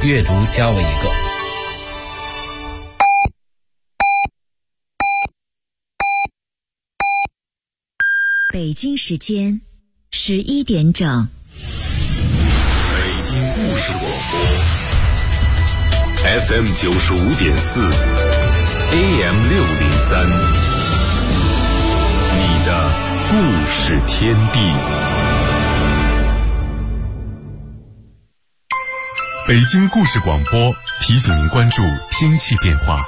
阅读教我一个。 北京时间11点整。 北京故事广播 FM 95.4 AM 603，你的故事天地。北京故事广播提醒您关注天气变化。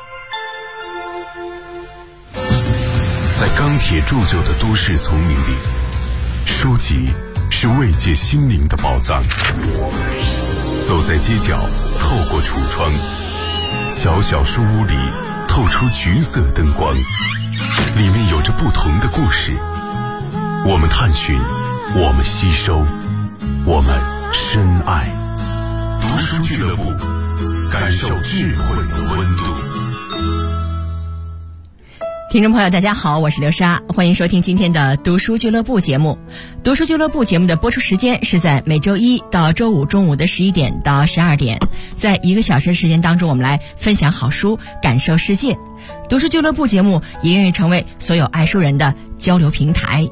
在钢铁铸就的都市丛林里，书籍是慰藉心灵的宝藏。走在街角，透过橱窗，小小书屋里透出橘色灯光，里面有着不同的故事。我们探寻，我们吸收，我们深爱。读书俱乐部，感受智慧的温度。 听众朋友大家好，我是刘莎，欢迎收听今天的读书俱乐部节目。读书俱乐部节目的播出时间是在每周一到周五中午的11点到12点，在1个小时的时间当中，我们来分享好书，感受世界。读书俱乐部节目也愿意成为所有爱书人的交流平台。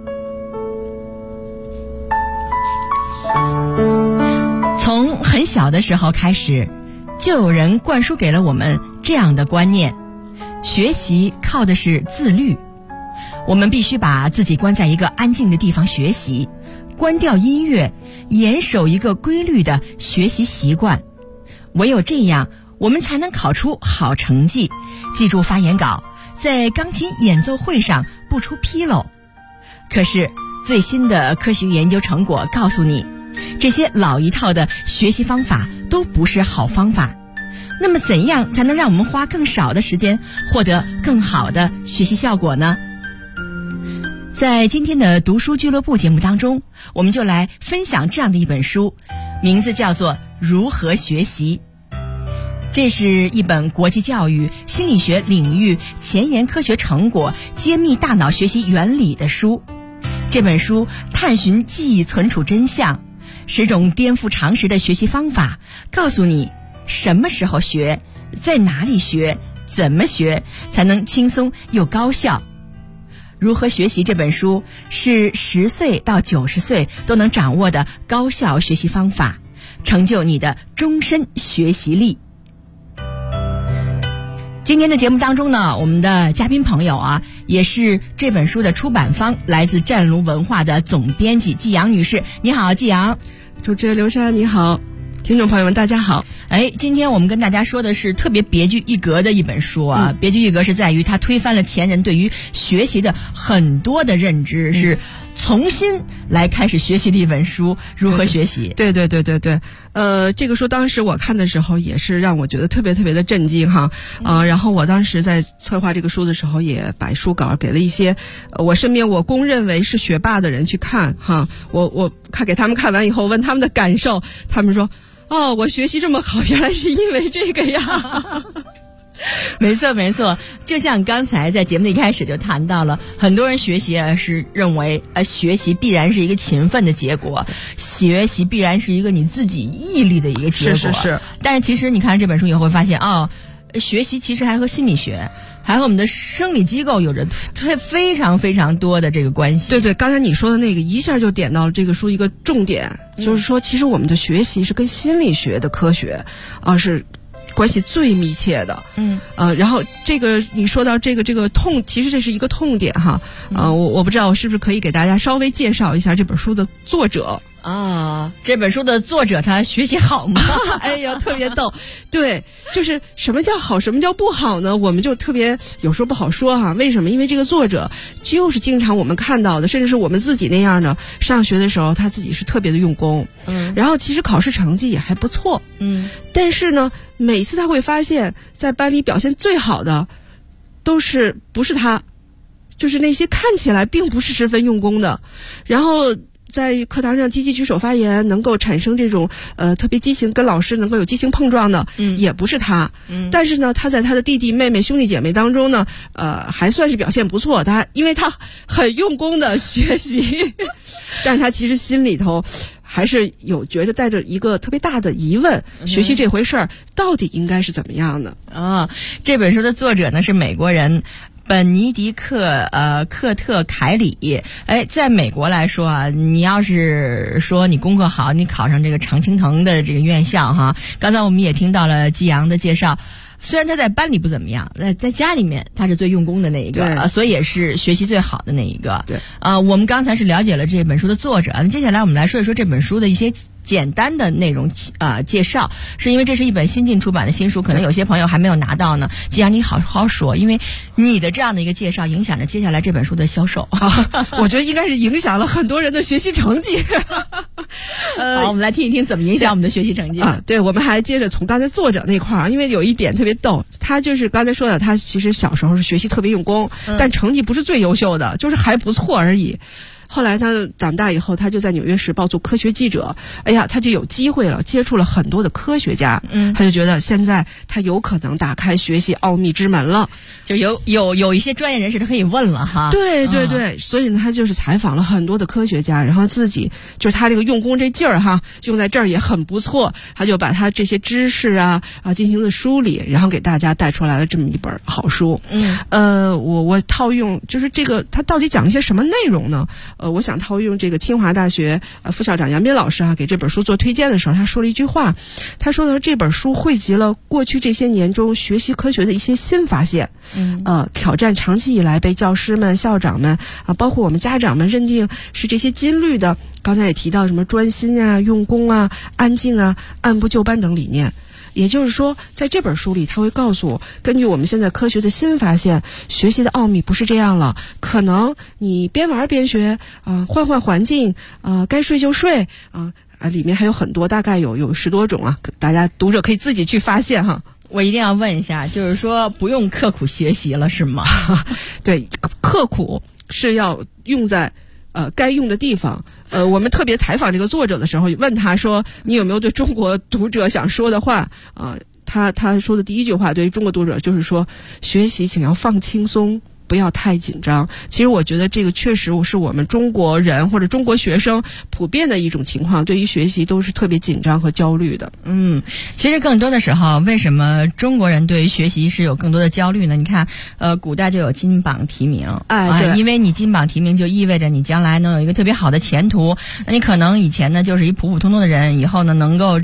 从很小的时候开始，就有人灌输给了我们这样的观念：学习靠的是自律，我们必须把自己关在一个安静的地方学习，关掉音乐，严守一个规律的学习习惯。唯有这样，我们才能考出好成绩，记住发言稿，在钢琴演奏会上不出纰漏。可是最新的科学研究成果告诉你，这些老一套的学习方法都不是好方法。那么怎样才能让我们花更少的时间获得更好的学习效果呢？在今天的读书俱乐部节目当中，我们就来分享这样的一本书，名字叫做《如何学习》。这是一本国际教育心理学领域前沿科学成果揭秘大脑学习原理的书。这本书探寻记忆存储真相，10种颠覆常识的学习方法，告诉你什么时候学，在哪里学，怎么学才能轻松又高效。如何学习这本书是10岁到90岁都能掌握的高效学习方法，成就你的终身学习力。今天的节目当中呢，我们的嘉宾朋友也是这本书的出版方，来自湛卢文化的总编辑季阳女士。你好，季阳。 主持人刘莎你好，听众朋友们大家好。 今天我们跟大家说的是特别别具一格的一本书别具一格是在于它推翻了前人对于学习的很多的认知，是重新来开始学习的一本书。如何学习？ 对。这个书当时我看的时候也是让我觉得特别特别的震惊哈。然后我当时在策划这个书的时候，也把书稿给了一些我身边我公认为是学霸的人去看哈。我给他们看完以后，问他们的感受，他们说：“哦，我学习这么好，原来是因为这个呀。” 没错，就像刚才在节目的一开始就谈到了，很多人学习是认为学习必然是一个勤奋的结果，学习必然是一个你自己毅力的一个结果。 是。 但是其实你看这本书以后会发现学习其实还和心理学还和我们的生理机构有着非常非常多的这个关系。 对，刚才你说的那个一下就点到了这个书一个重点，就是说其实我们的学习是跟心理学的科学是关系最密切的。然后这个你说到这个痛，其实这是一个痛点哈。我不知道我是不是可以给大家稍微介绍一下这本书的作者。 这本书的作者他学习好吗？ 哎呀，特别逗。对，就是什么叫好，什么叫不好呢？我们就特别有时候不好说哈。为什么？因为这个作者就是经常我们看到的，甚至是我们自己那样的，上学的时候他自己是特别的用功，然后其实考试成绩也还不错，但是呢，每次他会发现，在班里表现最好的不是他，就是那些看起来并不是十分用功的，然后在课堂上积极举手发言，能够产生这种特别激情，跟老师能够有激情碰撞的，也不是他。但是呢，他在他的弟弟妹妹兄弟姐妹当中呢，还算是表现不错。因为他很用功的学习，但是他其实心里头还是有觉得带着一个特别大的疑问，学习这回事儿到底应该是怎么样的？ 这本书的作者呢是美国人本尼迪克克特凯里。在美国来说啊，你要是说你功课好，你考上这个常青藤的这个院校哈，刚才我们也听到了季阳的介绍。虽然他在班里不怎么样，在家里面他是最用功的那一个，所以也是学习最好的那一个。 对， 我们刚才是了解了这本书的作者，接下来我们来说一说这本书的一些简单的内容介绍，是因为这是一本新近出版的新书，可能有些朋友还没有拿到呢。既然你好好说，因为你的这样的一个介绍影响着接下来这本书的销售。 我觉得应该是影响了很多人的学习成绩。 好，我们来听一听怎么影响我们的学习成绩对，我们还接着从刚才作者那块儿，因为有一点特别逗，他就是刚才说的，他其实小时候是学习特别用功，但成绩不是最优秀的，就是还不错而已。后来他长大以后，他就在《纽约时报》做科学记者。他就有机会了，接触了很多的科学家。他就觉得现在他有可能打开学习奥秘之门了， 就有一些专业人士他可以问了哈。 对对对，所以呢，他就是采访了很多的科学家，然后自己就是他这个用功这劲儿哈，用在这儿也很不错。他就把他这些知识进行了梳理，然后给大家带出来了这么一本好书。我套用就是这个，他到底讲一些什么内容呢？我想套用这个清华大学副校长杨斌老师给这本书做推荐的时候，他说了一句话，他说的这本书汇集了过去这些年中学习科学的一些新发现，挑战长期以来被教师们、校长们包括我们家长们认定是这些金律的，刚才也提到什么专心用功安静按部就班等理念。也就是说，在这本书里，他会告诉我，根据我们现在科学的新发现，学习的奥秘不是这样了。可能你边玩边学换环境该睡就睡里面还有很多，大概有10多种大家读者可以自己去发现哈。 我一定要问一下，就是说不用刻苦学习了是吗？ 对，刻苦是要用在该用的地方。我们特别采访这个作者的时候，问他说：“你有没有对中国读者想说的话？”他说的第一句话对于中国读者就是说：“学习请要放轻松，不要太紧张。”其实我觉得这个确实是我们中国人或者中国学生普遍的一种情况，对于学习都是特别紧张和焦虑的。 其实更多的时候，为什么中国人对于学习是有更多的焦虑呢？你看，古代就有金榜题名， 对， 因为你金榜题名就意味着你将来能有一个特别好的前途。那你可能以前呢就是一普普通通的人，以后呢能够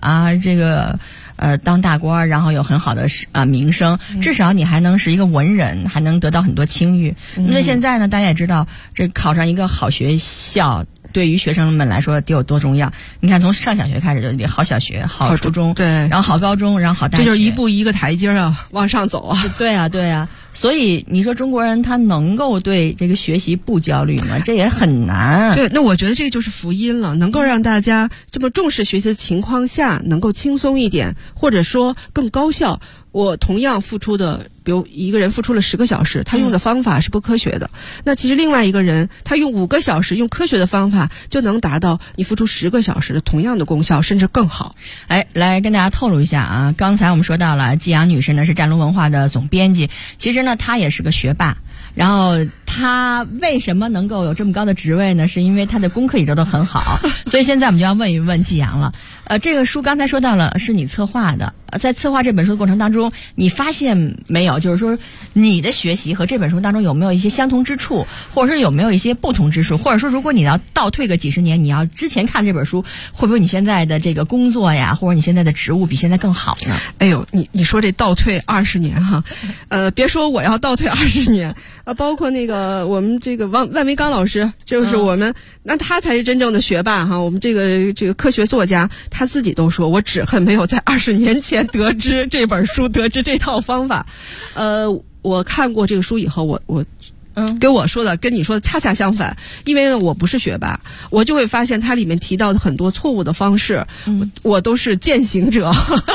当大官，然后有很好的名声，至少你还能是一个文人，还能得到很多清誉。那现在呢，大家也知道，这考上一个好学校对于学生们来说得有多重要。你看，从上小学开始就得好小学、好初中， 对， 然后好高中，然后好大学， 这就是一步一个台阶往上走对啊。所以你说中国人他能够对这个学习不焦虑吗？这也很难。 对，那我觉得这个就是福音了，能够让大家这么重视学习的情况下，能够轻松一点，或者说更高效。我同样付出的，比如一个人付出了10个小时，他用的方法是不科学的。那其实另外一个人，他用5个小时，用科学的方法，就能达到你付出10个小时的同样的功效，甚至更好。 来跟大家透露一下刚才我们说到了季阳女士呢是战龙文化的总编辑，其实呢她也是个学霸。然后他为什么能够有这么高的职位呢？是因为他的功课也做得很好。所以现在我们就要问一问季阳了。这个书刚才说到了是你策划的，在策划这本书的过程当中，你发现没有，就是说你的学习和这本书当中有没有一些相同之处，或者说有没有一些不同之处，或者说如果你要倒退个几十年，你要之前看这本书，会不会你现在的这个工作呀，或者你现在的职务比现在更好呢？ 哎呦，你说这倒退20年哈，别说我要倒退20年。包括那个我们这个万维刚老师，就是我们那他才是真正的学霸哈。我们这个科学作家，他自己都说，我只恨没有在20年前得知这本书，得知这套方法。我看过这个书以后，我跟我说的跟你说的恰恰相反，因为呢我不是学霸，我就会发现它里面提到的很多错误的方式，我都是践行者。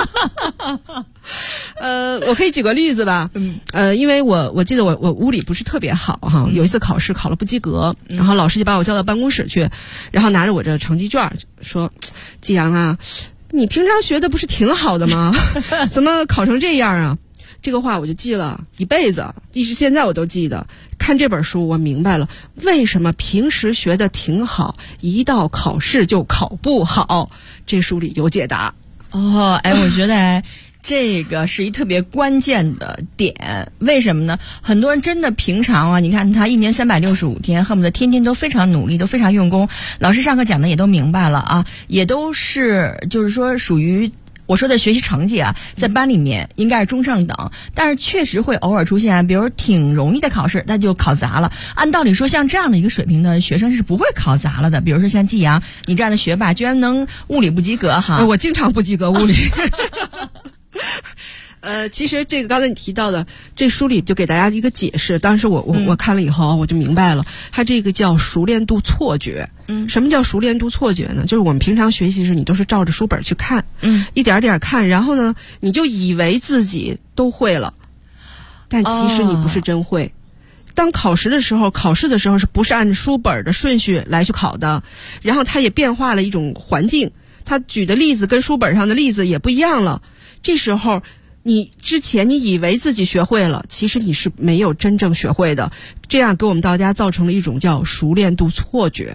我可以举个例子吧，因为我记得我物理不是特别好哈，有一次考试考了不及格，然后老师就把我叫到办公室去，然后拿着我这成绩卷说：“季阳啊，你平常学的不是挺好的吗？怎么考成这样啊？”这个话我就记了一辈子，一直现在我都记得。 看这本书我明白了为什么平时学的挺好，一到考试就考不好，这书里有解答。 哦，哎，我觉得这个是一特别关键的点，为什么呢？很多人真的平常啊，你看他一年365天，恨不得天天都非常努力，都非常用功，老师上课讲的也都明白了啊，也都是就是说属于我说的学习成绩啊，在班里面应该是中上等，但是确实会偶尔出现，比如挺容易的考试，那就考砸了。按道理说，像这样的一个水平的学生是不会考砸了的。比如说像季阳，你这样的学霸，居然能物理不及格哈？ 我经常不及格物理。其实这个刚才你提到的，这书里就给大家一个解释。当时我看了以后，我就明白了，它这个叫熟练度错觉。什么叫熟练度错觉呢？就是我们平常学习时，你都是照着书本去看，一点点看，然后呢，你就以为自己都会了，但其实你不是真会。当考试的时候是不是按照书本的顺序来去考的？然后它也变化了一种环境，它举的例子跟书本上的例子也不一样了。这时候你之前你以为自己学会了，其实你是没有真正学会的，这样给我们大家造成了一种叫熟练度错觉。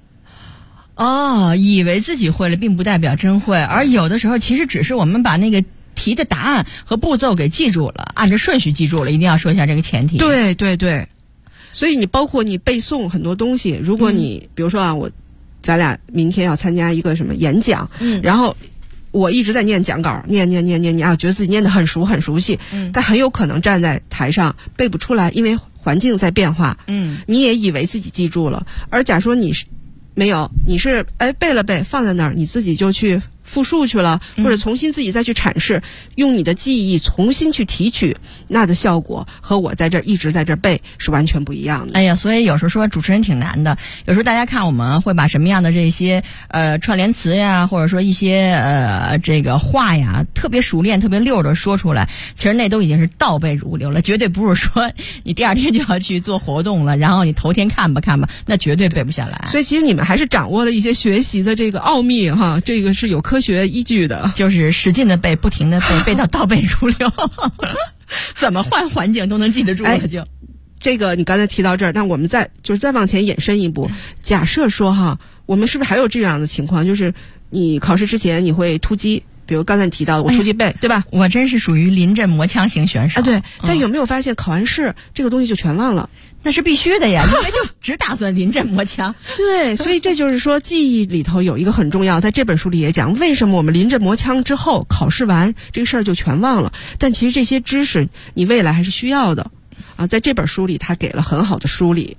以为自己会了并不代表真会，而有的时候其实只是我们把那个题的答案和步骤给记住了，按照顺序记住了，一定要说一下这个前提。 对对对，所以你包括你背诵很多东西，如果你比如说啊，咱俩明天要参加一个什么演讲，然后我一直在念讲稿，念啊，觉得自己念得很熟悉，但很有可能站在台上背不出来，因为环境在变化，你也以为自己记住了，而假说你是没有，你是背了背放在那儿，你自己就去复述去了，或者重新自己再去阐释，用你的记忆重新去提取，那的效果和我在这儿一直在这儿背是完全不一样的。 哎呀，所以有时候说主持人挺难的，有时候大家看我们会把什么样的这些串联词呀，或者说一些这个话呀，特别熟练特别溜的说出来，其实那都已经是倒背如流了，绝对不是说你第二天就要去做活动了，然后你头天看吧，那绝对背不下来。 所以其实你们还是掌握了一些学习的这个奥秘哈，这个是有科学依据的， 就是使劲的背，不停的背，背到倒背如流，怎么换环境都能记得住了就。 这个你刚才提到这儿，那我们再往前延伸一步，假设说哈，我们是不是还有这样的情况，就是你考试之前你会突击，比如刚才你提到的我突击背，对吧？ 我真是属于临阵磨枪型选手对，但有没有发现考完试这个东西就全忘了？ 那是必须的呀，因为就只打算临阵磨枪。 对，所以这就是说记忆里头有一个很重要，在这本书里也讲为什么我们临阵磨枪之后考试完这个事儿就全忘了，但其实这些知识你未来还是需要的啊，在这本书里他给了很好的梳理。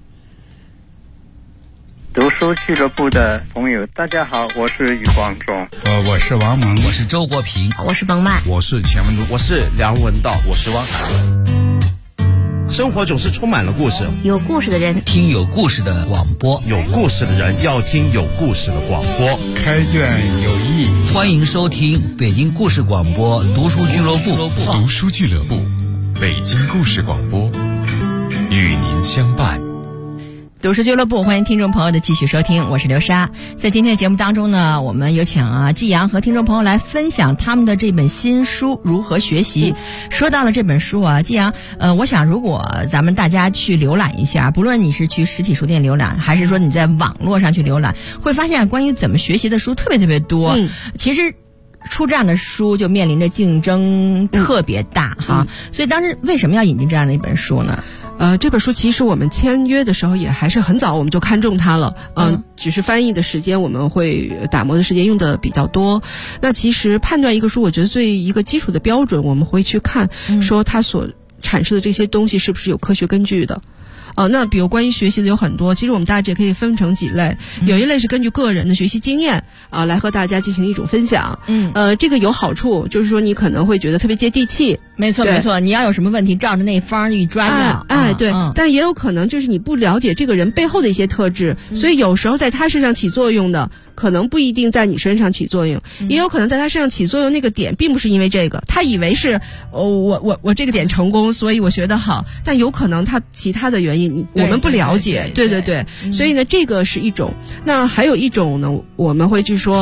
读书俱乐部的朋友大家好，我是余光中， 我是王蒙， 我是周国平， 我是冯曼， 我是钱文珠， 我是梁文道，我是汪海文。生活总是充满了故事， 有故事的人听有故事的广播， 有故事的人要听有故事的广播， 开卷有益。 欢迎收听北京故事广播读书俱乐部， 读书俱乐部，北京故事广播，与您相伴。 读书俱乐部，欢迎听众朋友的继续收听，我是刘莎。在今天的节目当中呢，我们有请季阳和听众朋友来分享他们的这本新书《如何学习》。说到了这本书啊，季阳，我想如果咱们大家去浏览一下，不论你是去实体书店浏览，还是说你在网络上去浏览，会发现关于怎么学习的书特别多。其实出这样的书就面临着竞争特别大哈，所以当时为什么要引进这样的一本书呢？ 这本书其实我们签约的时候也还是很早我们就看中它了，只是翻译的时间我们会打磨的时间用的比较多。那其实判断一个书，我觉得最一个基础的标准，我们会去看说它所阐释的这些东西是不是有科学根据的。那比如关于学习的有很多，其实我们大致也可以分成几类，有一类是根据个人的学习经验来和大家进行一种分享。这个有好处，就是说你可能会觉得特别接地气。 没错，你要有什么问题，照着那方一抓掉。 对，但也有可能就是你不了解这个人背后的一些特质，所以有时候在他身上起作用的，可能不一定在你身上起作用，也有可能在他身上起作用那个点并不是因为这个，他以为是我这个点成功，所以我学得好，但有可能他其他的原因我们不了解。对，所以呢这个是一种。那还有一种呢，我们会去说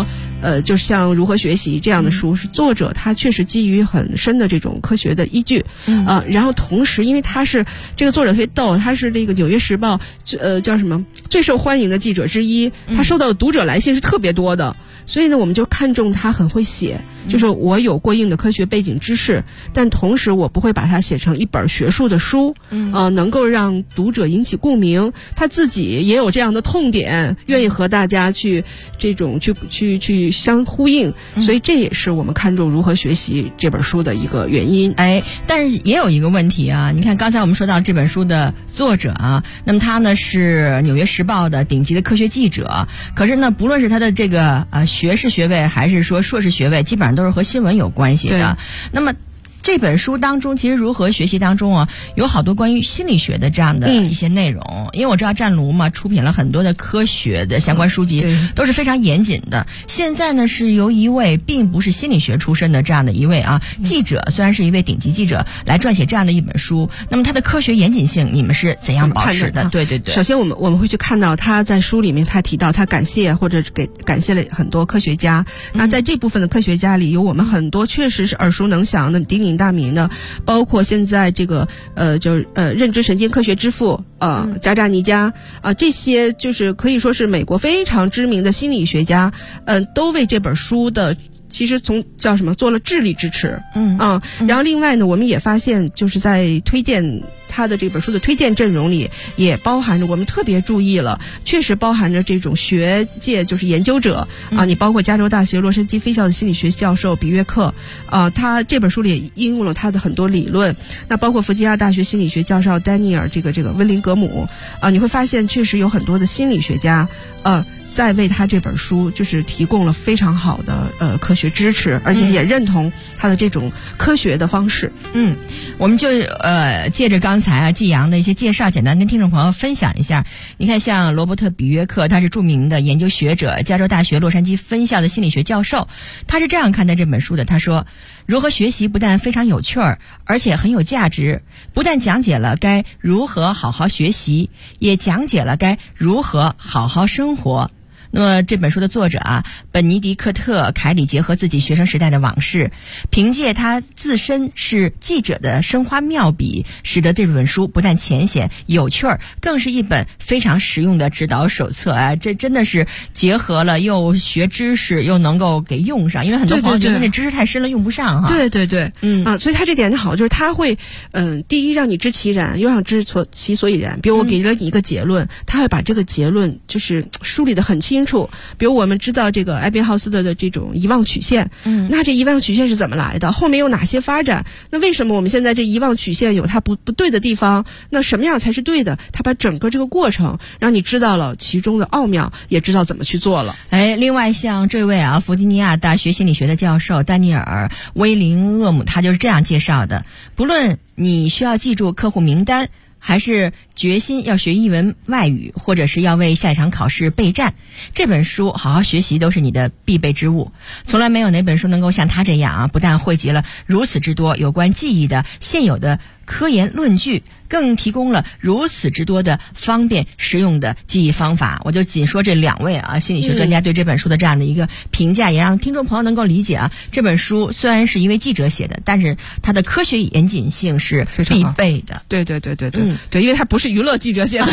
就是像如何学习这样的书，是作者他确实基于很深的这种科学的依据，然后同时因为他是这个作者特别逗，他是这个《纽约时报》叫什么最受欢迎的记者之一，他收到的读者来信是特别多的，所以呢我们就看中他很会写，就是我有过硬的科学背景知识，但同时我不会把它写成一本学术的书，能够让读者引起共鸣，他自己也有这样的痛点，愿意和大家去这种去相呼应，所以这也是我们看中如何学习这本书的一个原因。 但是也有一个问题啊，你看刚才我们说到这本书的作者啊，那么他呢是《纽约时报》的顶级的科学记者，可是呢不论是他的这个学士学位还是说硕士学位，基本上都是和新闻有关系的。那么这本书当中，其实如何学习当中啊，有好多关于心理学的这样的一些内容。因为我知道湛卢嘛，出品了很多的科学的相关书籍，都是非常严谨的。现在呢，是由一位并不是心理学出身的这样的一位记者，虽然是一位顶级记者，来撰写这样的一本书。那么他的科学严谨性，你们是怎样保持的？对。 首先我们会去看到他在书里面他提到他感谢或者感谢了很多科学家。那在这部分的科学家里，有我们很多确实是耳熟能详的鼎鼎大名的，包括现在这个认知神经科学之父加扎尼加这些就是可以说是美国非常知名的心理学家，都为这本书的其实从叫什么做了智力支持。然后另外呢，我们也发现就是在推荐他的这本书的推荐阵容里，也包含着我们特别注意了，确实包含着这种学界就是研究者你包括加州大学洛杉矶分校的心理学教授比约克他这本书里也应用了他的很多理论。那包括弗吉尼亚大学心理学教授丹尼尔这个温林格姆你会发现确实有很多的心理学家在为他这本书就是提供了非常好的科学支持，而且也认同他的这种科学的方式。 我们就借着刚才季阳的一些介绍，简单跟听众朋友分享一下。你看，像罗伯特·比约克，他是著名的研究学者，加州大学洛杉矶分校的心理学教授，他是这样看待这本书的。他说，如何学习不但非常有趣儿，而且很有价值，不但讲解了该如何好好学习，也讲解了该如何好好生活。那么这本书的作者本尼迪克特·凯里结合自己学生时代的往事，凭借他自身是记者的生花妙笔，使得这本书不但浅显有趣儿，更是一本非常实用的指导手册这真的是结合了又学知识又能够给用上，因为很多朋友觉得那知识太深了用不上对，所以他这点好，就是他会第一让你知其然，又让知其所以然。比如我给了你一个结论，他会把这个结论就是梳理得很清楚。比如我们知道这个艾宾浩斯特的这种遗忘曲线，那这遗忘曲线是怎么来的？后面有哪些发展？那为什么我们现在这遗忘曲线有它不对的地方？那什么样才是对的？他把整个这个过程让你知道了其中的奥妙，也知道怎么去做了。 另外像这位弗吉尼亚大学心理学的教授丹尼尔·威林厄姆，他就是这样介绍的：不论你需要记住客户名单，还是决心要学一门外语，或者是要为下一场考试备战，这本书好好学习都是你的必备之物。从来没有哪本书能够像他这样不但汇集了如此之多有关记忆的现有的科研论据，更提供了如此之多的方便实用的记忆方法。我就仅说这两位心理学专家对这本书的这样的一个评价，也让听众朋友能够理解这本书虽然是一位记者写的，但是它的科学严谨性是必备的。 对，因为它不是娱乐记者写的。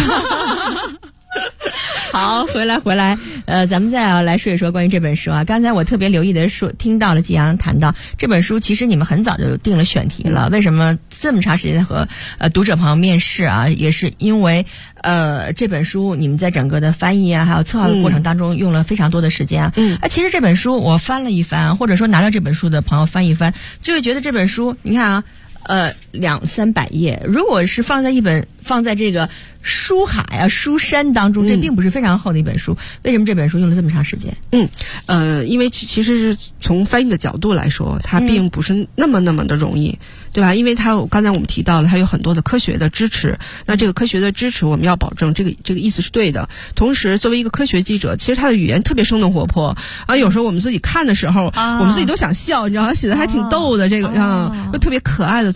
好，回来，咱们再要来说一说关于这本书刚才我特别留意的听到了季阳谈到这本书，其实你们很早就定了选题了。为什么这么长时间和读者朋友面试也是因为这本书你们在整个的翻译还有策划的过程当中用了非常多的时间其实这本书我翻了一番，或者说拿到这本书的朋友翻一翻，就会觉得这本书你看200-300页，如果是放在这个书海书山当中，这并不是非常厚的一本书。为什么这本书用了这么长时间？ 因为其实是从翻译的角度来说，它并不是那么的容易，对吧？因为刚才我们提到了，它有很多的科学的支持。那这个科学的支持，我们要保证这个意思是对的。同时，作为一个科学记者，其实他的语言特别生动活泼，有时候我们自己看的时候，我们自己都想笑，你知道，他写的还挺逗的，这个就特别可爱的作者。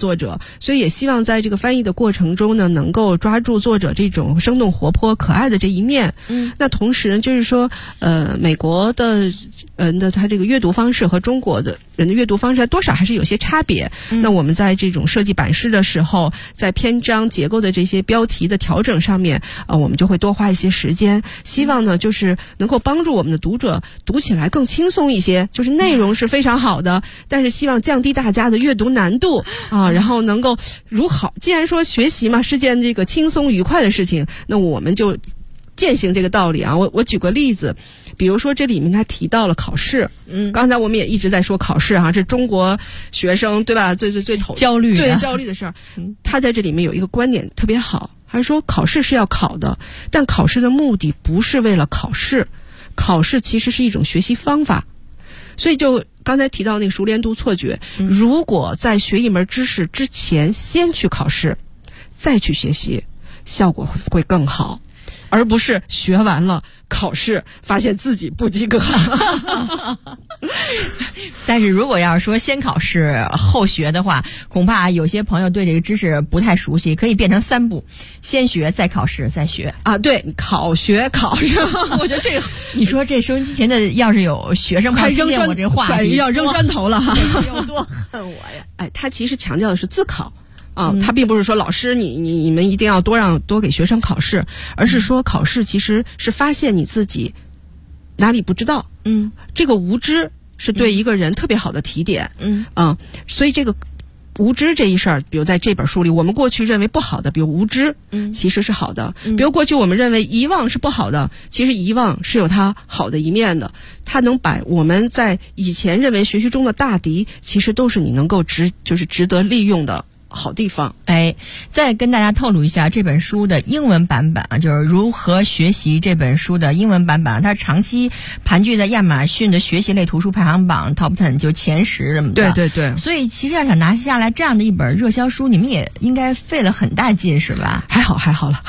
所以也希望在这个翻译的过程中呢，能够抓住作者这种生动活泼可爱的这一面。那同时呢，就是说美国的他这个阅读方式和中国的人的阅读方式多少还是有些差别。那我们在这种设计版式的时候，在篇章结构的这些标题的调整上面，我们就会多花一些时间，希望呢就是能够帮助我们的读者读起来更轻松一些，就是内容是非常好的，但是希望降低大家的阅读难度啊，然后能够既然说学习嘛是件这个轻松愉快的事情，那我们就践行这个道理啊。我举个例子，比如说这里面他提到了考试，刚才我们也一直在说考试哈，这中国学生对吧最焦虑的事儿。他在这里面有一个观点特别好，他说考试是要考的，但考试的目的不是为了考试，考试其实是一种学习方法。所以就刚才提到那个熟练度错觉，如果在学一门知识之前先去考试再去学习，效果会更好，而不是学完了考试发现自己不及格。 但是如果要是说先考试后学的话，恐怕有些朋友对这个知识不太熟悉，可以变成3步：先学再考试再学啊。对，考学考是吧？我觉得这个， 你说这收音机前的要是有学生快听见我这话题， 要扔砖头了哈， 有多恨我呀！ 哎，他其实强调的是自考。他并不是说老师你们一定要多给学生考试，而是说考试其实是发现你自己哪里不知道。这个无知是对一个人特别好的提点。所以这个无知这一事儿，比如在这本书里，我们过去认为不好的，比如无知，其实是好的。比如过去我们认为遗忘是不好的，其实遗忘是有它好的一面的。它能把我们在以前认为学习中的大敌，其实都是你能够值得利用的好地方。 再跟大家透露一下这本书的英文版本啊，就是如何学习这本书的英文版本，它长期盘踞在亚马逊的学习类图书排行榜 Top 10就前10什么的。 对。 所以其实要想拿下来这样的一本热销书，你们也应该费了很大劲是吧？ 还好了。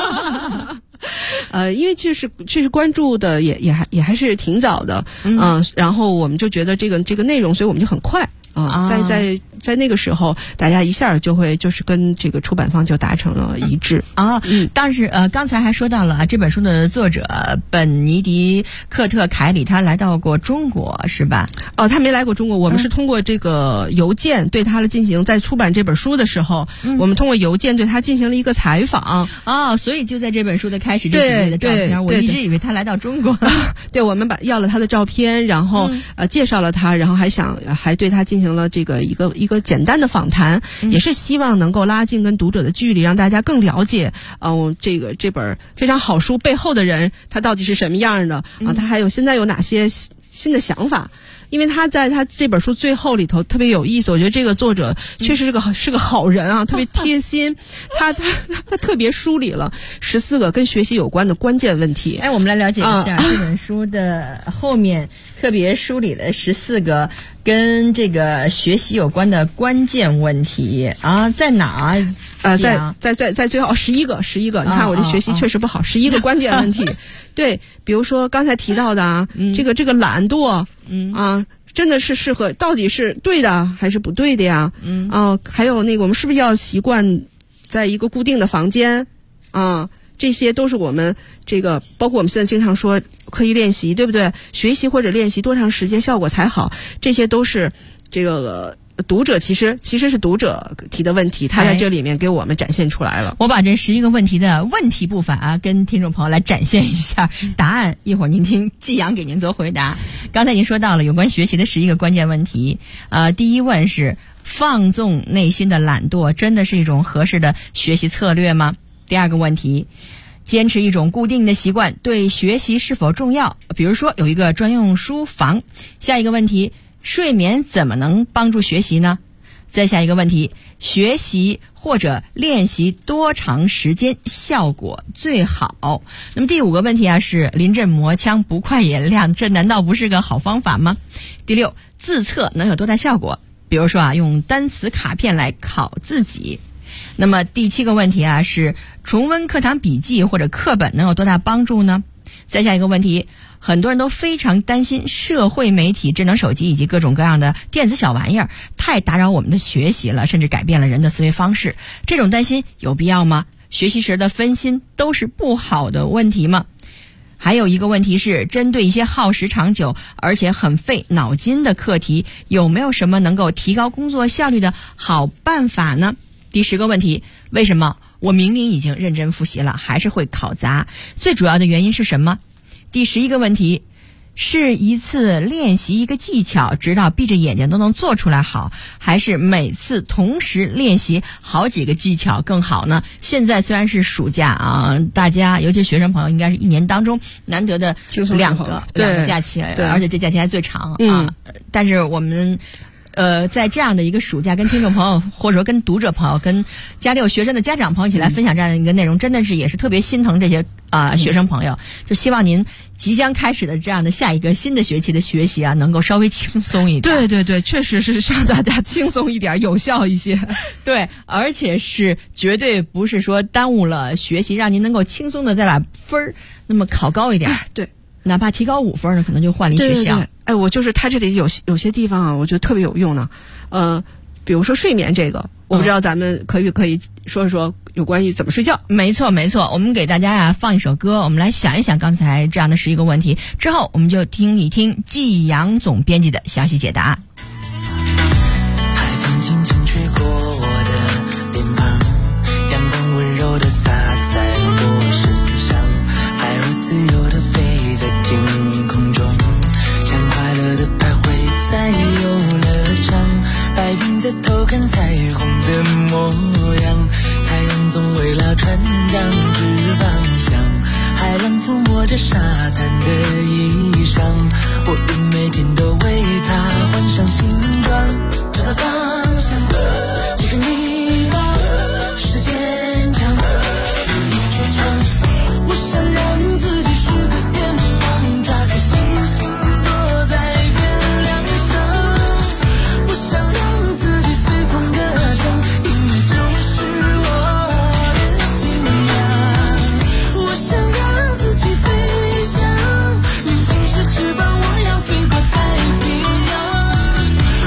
因为确实关注的也还是挺早的。然后我们就觉得这个内容，所以我们就很快。在那个时候，大家一下就是跟这个出版方就达成了一致啊。当时刚才还说到了这本书的作者本尼迪克特·凯里，他来到过中国是吧？ 他没来过中国，我们是通过这个邮件对他在出版这本书的时候，我们通过邮件对他进行了一个采访。 所以就在这本书的开始这几页的照片，我一直以为他来到中国。 对，我们要了他的照片，然后介绍了他，然后还对他进行了这个一个简单的访谈，也是希望能够拉近跟读者的距离，让大家更了解这本非常好书背后的人他到底是什么样的他现在有哪些新的想法。因为他在他这本书最后里头特别有意思，我觉得这个作者确实是个好人啊，特别贴心。他特别梳理了14个跟学习有关的关键问题。 我们来了解一下这本书的后面特别梳理了14个跟这个学习有关的关键问题啊，在哪在最后11个。你看我这学习确实不好，11个关键问题。对，比如说刚才提到的这个懒惰，真的是适合，到底是对的还是不对的呀？还有我们是不是要习惯在一个固定的房间这些都是我们包括我们现在经常说刻意练习，对不对？学习或者练习多长时间效果才好？这些都是读者其实是读者提的问题，他在这里面给我们展现出来了。 我把这11个问题的问题部分跟听众朋友来展现一下答案，一会儿您听季阳给您做回答。刚才您说到了有关学习的11个关键问题，第一问是放纵内心的懒惰真的是一种合适的学习策略吗？第二个问题，坚持一种固定的习惯对学习是否重要？比如说有一个专用书房。下一个问题，睡眠怎么能帮助学习呢？再下一个问题，学习或者练习多长时间效果最好？那么第5个问题是临阵磨枪不快也亮，这难道不是个好方法吗？第6，自测能有多大效果？比如说用单词卡片来考自己。那么第7个问题是重温课堂笔记或者课本能有多大帮助呢？ 再下一个问题，很多人都非常担心社会媒体、智能手机以及各种各样的电子小玩意儿太打扰我们的学习了，甚至改变了人的思维方式。这种担心有必要吗？学习时的分心都是不好的问题吗？还有一个问题是，针对一些耗时长久而且很费脑筋的课题，有没有什么能够提高工作效率的好办法呢？第10个问题，为什么我明明已经认真复习了，还是会考砸？最主要的原因是什么？第11个问题，是一次练习一个技巧，直到闭着眼睛都能做出来好，还是每次同时练习好几个技巧更好呢？现在虽然是暑假啊，大家尤其学生朋友应该是一年当中难得的两个假期，而且这假期还最长啊。但是我们在这样的一个暑假，跟听众朋友或者说跟读者朋友、跟家里有学生的家长朋友一起来分享这样的一个内容，真的是也是特别心疼这些学生朋友。就希望您即将开始的这样的下一个新的学期的学习啊，能够稍微轻松一点。 对对对，确实是让大家轻松一点，有效一些。 对，而且是绝对不是说耽误了学习，让您能够轻松的再把分儿那么考高一点。 对。 哪怕提高5分呢，可能就换了一学校。 对对对，哎，我就是他这里有些地方啊，我觉得特别有用呢。比如说睡眠这个，我不知道咱们可以说说有关于怎么睡觉。 没错没错，我们给大家呀放一首歌，我们来想一想刚才这样的11个问题，之后我们就听一听季阳总编辑的详细解答。 海风轻轻吹过我的脸庞，阳光温柔地洒在我身上，海鸥自由地飞在天空中，像快乐的徘徊在游乐场，白云在偷看彩虹的模样，太阳总为了船长指方向，海浪抚摸着沙滩的衣裳，我愿每天都为它换上新装，找到方向，这个迷茫是坚强，一出窗，我想让自己许个愿望，抓个星星坐在月亮上，我想让自己随风歌唱，因为就是我的信仰，我想让自己飞翔，年轻时翅膀我要飞过太平洋，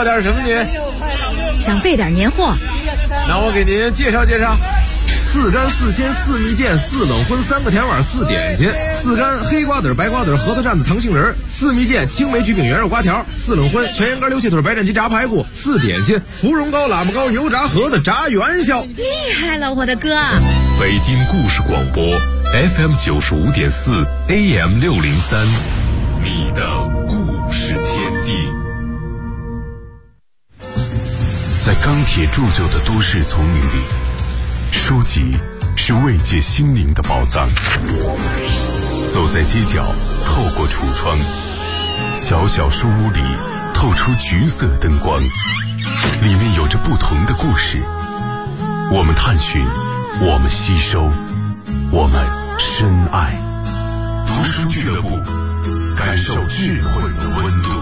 要点什么您？ 想备点年货。 那我给您介绍介绍。4干4鲜4蜜饯4冷荤3个甜碗4点心，4干黑瓜子白瓜子核桃蘸子糖杏仁，4蜜饯青梅焗饼圆肉瓜条，4冷荤全羊肝溜蟹腿白斩鸡炸排骨，4点心芙蓉糕喇嘛糕油炸盒子炸元宵。 厉害了，我的哥！ 北京故事广播 FM 95.4 AM 603，你的故事天地。在钢铁铸就的都市丛林里，书籍是慰藉心灵的宝藏。走在街角，透过橱窗，小小书屋里透出橘色灯光，里面有着不同的故事。我们探寻，我们吸收，我们深爱。读书俱乐部，感受智慧的温度。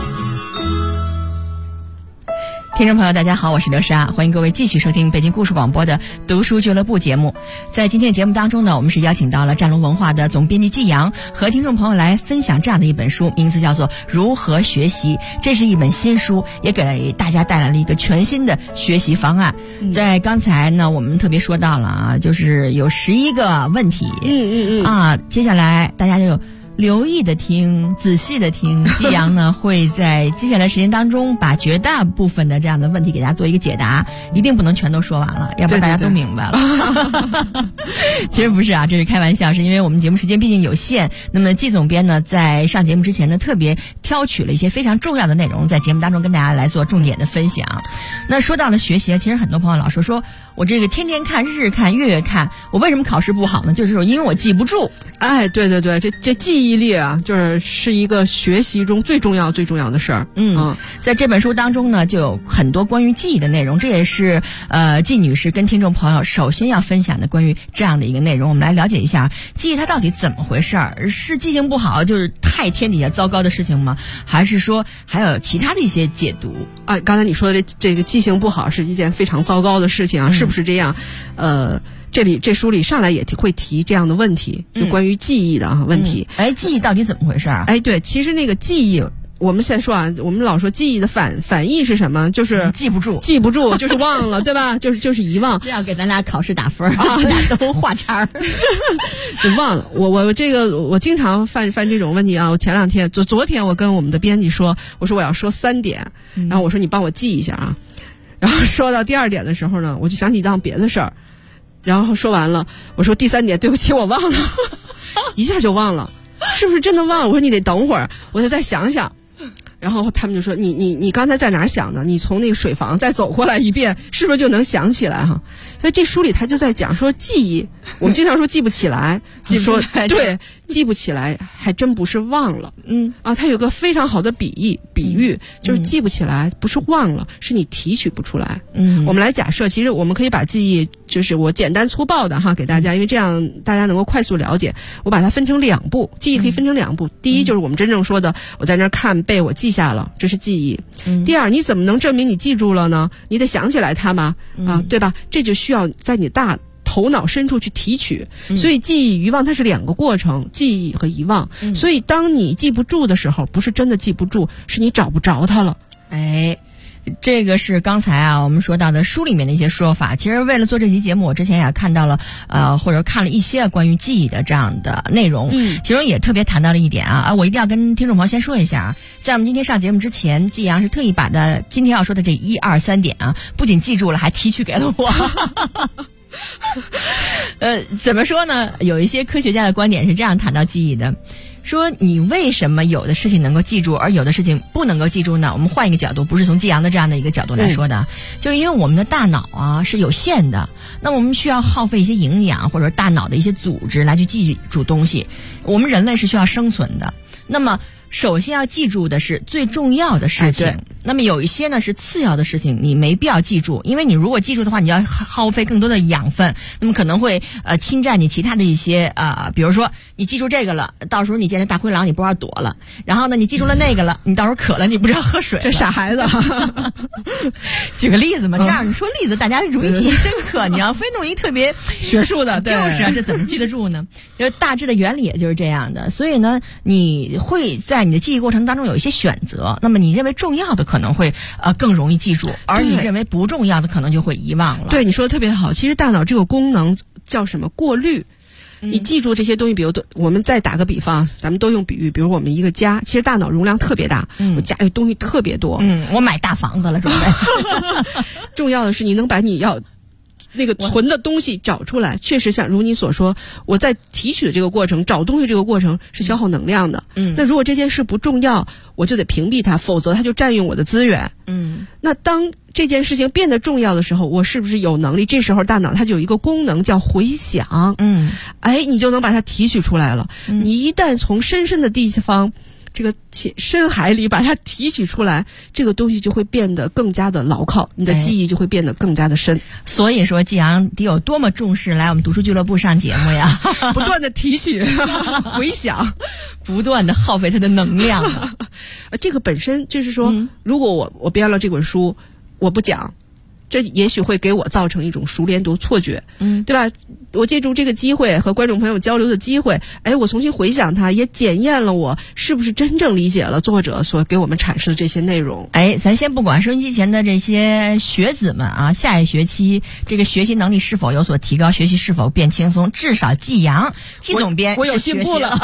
听众朋友大家好，我是刘莎，欢迎各位继续收听北京故事广播的读书俱乐部节目。在今天的节目当中呢，我们是邀请到了战龙文化的总编辑季阳，和听众朋友来分享这样的一本书，名字叫做《如何学习》。这是一本新书，也给大家带来了一个全新的学习方案。在刚才呢，我们特别说到了啊，就是有11个问题。接下来大家就留意的听，仔细的听，季阳呢会在接下来时间当中把绝大部分的这样的问题给大家做一个解答，一定不能全都说完了，要不然大家都明白了。其实不是啊，这是开玩笑，是因为我们节目时间毕竟有限。那么季总编呢在上节目之前呢，特别挑取了一些非常重要的内容，在节目当中跟大家来做重点的分享。那说到了学习，其实很多朋友老说我这个天天看、日日看、月月看，我为什么考试不好呢？就是因为我记不住。 哎，对，这记忆力啊，是一个学习中最重要的事儿。 在这本书当中呢，就有很多关于记忆的内容，这也是季女士跟听众朋友首先要分享的关于这样的一个内容。我们来了解一下记忆它到底怎么回事儿？是记性不好就是太天底下糟糕的事情吗？还是说还有其他的一些解读？ 刚才你说的这个记性不好是一件非常糟糕的事情啊，是不是这样？这书里上来也会提这样的问题，就关于记忆的问题。 记忆到底怎么回事啊？ 对，其实那个记忆，我们先说啊，我们老说记忆的反义是什么？就是记不住就是忘了，对吧？就是遗忘。 这要给咱俩考试打分啊，俩都画叉就忘了。我经常犯这种问题啊。我前两天昨天我跟我们的编辑说，我说我要说3点，然后我说你帮我记一下啊。然后说到第2点的时候呢，我就想起一档别的事儿。然后说完了，我说第3点，对不起，我忘了，一下就忘了，是不是真的忘了？我说你得等会儿，我再想想。然后他们就说你刚才在哪儿想的？你从那个水房再走过来一遍，是不是就能想起来哈？所以这书里他就在讲说记忆，我们经常说记不起来，说对，记不起来还真不是忘了。他有个非常好的比喻，就是记不起来不是忘了，是你提取不出来。我们来假设，其实我们可以把记忆，就是我简单粗暴的哈给大家，因为这样大家能够快速了解。我把它分成2步，记忆可以分成2步。第一就是我们真正说的，我在那儿看背，我记下了，这是记忆。第二，你怎么能证明你记住了呢？你得想起来它嘛，对吧？这就需要在你头脑深处去提取。所以记忆遗忘它是2个过程，记忆和遗忘。所以当你记不住的时候，不是真的记不住，是你找不着它了。 这个是刚才我们说到的书里面的一些说法。其实为了做这期节目，我之前也看到了或者看了一些关于记忆的这样的内容。其中也特别谈到了一点我一定要跟听众朋友先说一下在我们今天上节目之前，季阳是特意把今天要说的这1、2、3点不仅记住了，还提取给了我。怎么说呢？有一些科学家的观点是这样谈到记忆的，说你为什么有的事情能够记住，而有的事情不能够记住呢？我们换一个角度，不是从季阳的这样的一个角度来说的，就因为我们的大脑是有限的，那么我们需要耗费一些营养或者大脑的一些组织来去记住东西。我们人类是需要生存的，那么首先要记住的是最重要的事情，那么有一些呢是次要的事情，你没必要记住，因为你如果记住的话，你要耗费更多的养分，那么可能会侵占你其他的一些比如说你记住这个了，到时候你见着大灰狼你不知道躲了，然后呢你记住了那个了，你到时候渴了你不知道喝水了。 这傻孩子。 举个例子嘛，这样你说例子大家容易记忆深刻，你要非弄一特别学术的， 就是这怎么记得住呢？就是大致的原理也就是这样的。所以呢，你会在你的记忆过程当中有一些选择，那么你认为重要的可能会更容易记住，而你认为不重要的可能就会遗忘了。 对，你说的特别好。其实大脑这个功能叫什么？过滤。你记住这些东西，比如我们再打个比方，咱们都用比喻，比如我们一个家，其实大脑容量特别大，我家里东西特别多， 我买大房子了准备。 重要的是你能把你要那个存的东西找出来。确实像如你所说，我在提取的这个过程，找东西这个过程是消耗能量的。那如果这件事不重要，我就得屏蔽它，否则它就占用我的资源。那当这件事情变得重要的时候，我是不是有能力？这时候大脑它就有一个功能叫回想。你就能把它提取出来了。你一旦从深深的地方，这个深海里把它提取出来，这个东西就会变得更加的牢靠，你的记忆就会变得更加的深。 所以说季阳得有多么重视来我们读书俱乐部上节目呀， 不断的提取回想， 不断的耗费它的能量啊。 这个本身就是说，如果我编了这本书，我不讲，这也许会给我造成一种熟练度错觉，对吧？我借助这个机会和观众朋友交流的机会，我重新回想它，也检验了我是不是真正理解了作者所给我们阐释的这些内容。 咱先不管收音机前的这些学子们啊，下一学期这个学习能力是否有所提高，学习是否变轻松，至少季阳季总编我有进步了。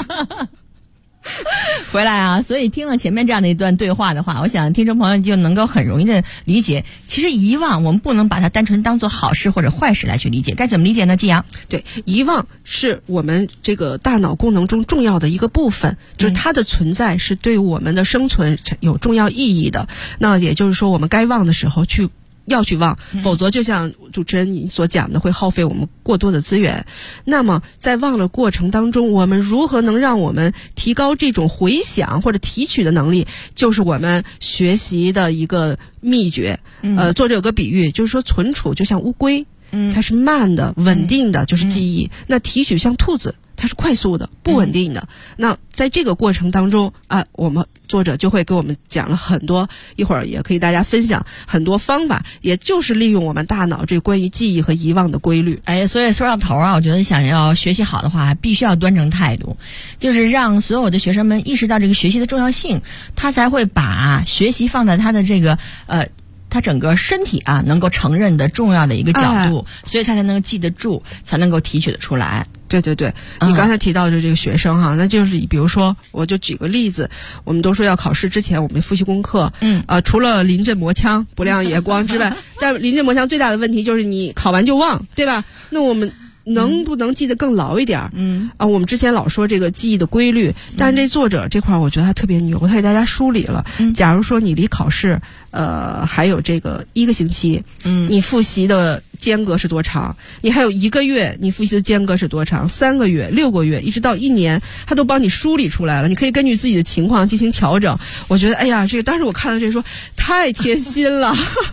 回来啊，所以听了前面这样的一段对话的话，我想听众朋友就能够很容易的理解，其实遗忘我们不能把它单纯当做好事或者坏事来去理解，该怎么理解呢？季阳？ 对，遗忘是我们这个大脑功能中重要的一个部分，就是它的存在是对我们的生存有重要意义的。那也就是说，我们该忘的时候要去忘，否则就像主持人你所讲的，会耗费我们过多的资源。那么在忘的过程当中，我们如何能让我们提高这种回想或者提取的能力，就是我们学习的一个秘诀。作者有个比喻，就是说存储就像乌龟，它是慢的、稳定的，就是记忆。那提取像兔子，它是快速的、不稳定的。那在这个过程当中我们作者就会给我们讲了很多，一会儿也可以大家分享很多方法，也就是利用我们大脑这关于记忆和遗忘的规律。 所以说到头我觉得想要学习好的话，必须要端正态度，就是让所有的学生们意识到这个学习的重要性，他才会把学习放在他的这个他整个身体能够承认的重要的一个角度，所以他才能够记得住，才能够提取得出来。 对对对，你刚才提到的这个学生那就是比如说，我就举个例子，我们都说要考试之前我们复习功课，除了临阵磨枪不亮也光之外，但临阵磨枪最大的问题就是你考完就忘，对吧？那我们能不能记得更牢一点？我们之前老说这个记忆的规律，但是这作者这块我觉得他特别牛，他给大家梳理了。假如说你离考试还有这个1个星期，你复习的间隔是多长？你还有1个月，你复习的间隔是多长？3个月、6个月，一直到1年，他都帮你梳理出来了。你可以根据自己的情况进行调整。我觉得，这个当时我看到这说太贴心了。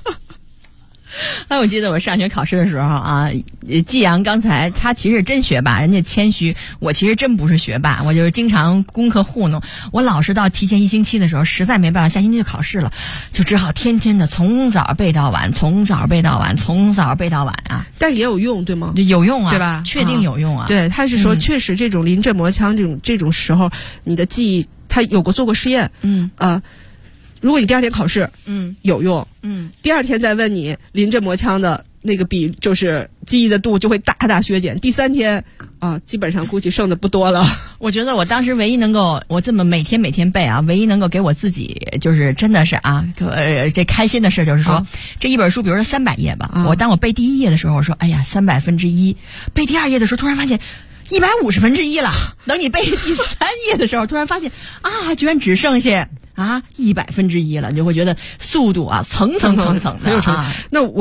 我记得我上学考试的时候季阳刚才他其实真学霸，人家谦虚，我其实真不是学霸，我就是经常功课糊弄。我老是到提前1星期的时候，实在没办法，下星期就考试了，就只好天天的从早背到晚，从早背到晚，从早背到晚但是也有用，对吗？ 有用对吧？ 确定有用对，他是说确实这种临阵磨枪这种时候，你的记忆他做过试验，如果你第二天考试，有用，第二天再问你临阵磨枪的那个就是记忆的度就会大大削减，第3天基本上估计剩的不多了。 我觉得我当时唯一能够我这么每天背唯一能够给我自己就是真的是这开心的事就是说，这一本书比如说300页吧，当我背第1页的时候，我说3/100，背第2页的时候突然发现150%了，等你背第3页的时候，突然发现居然只剩下100%了，你就会觉得速度层层的。 那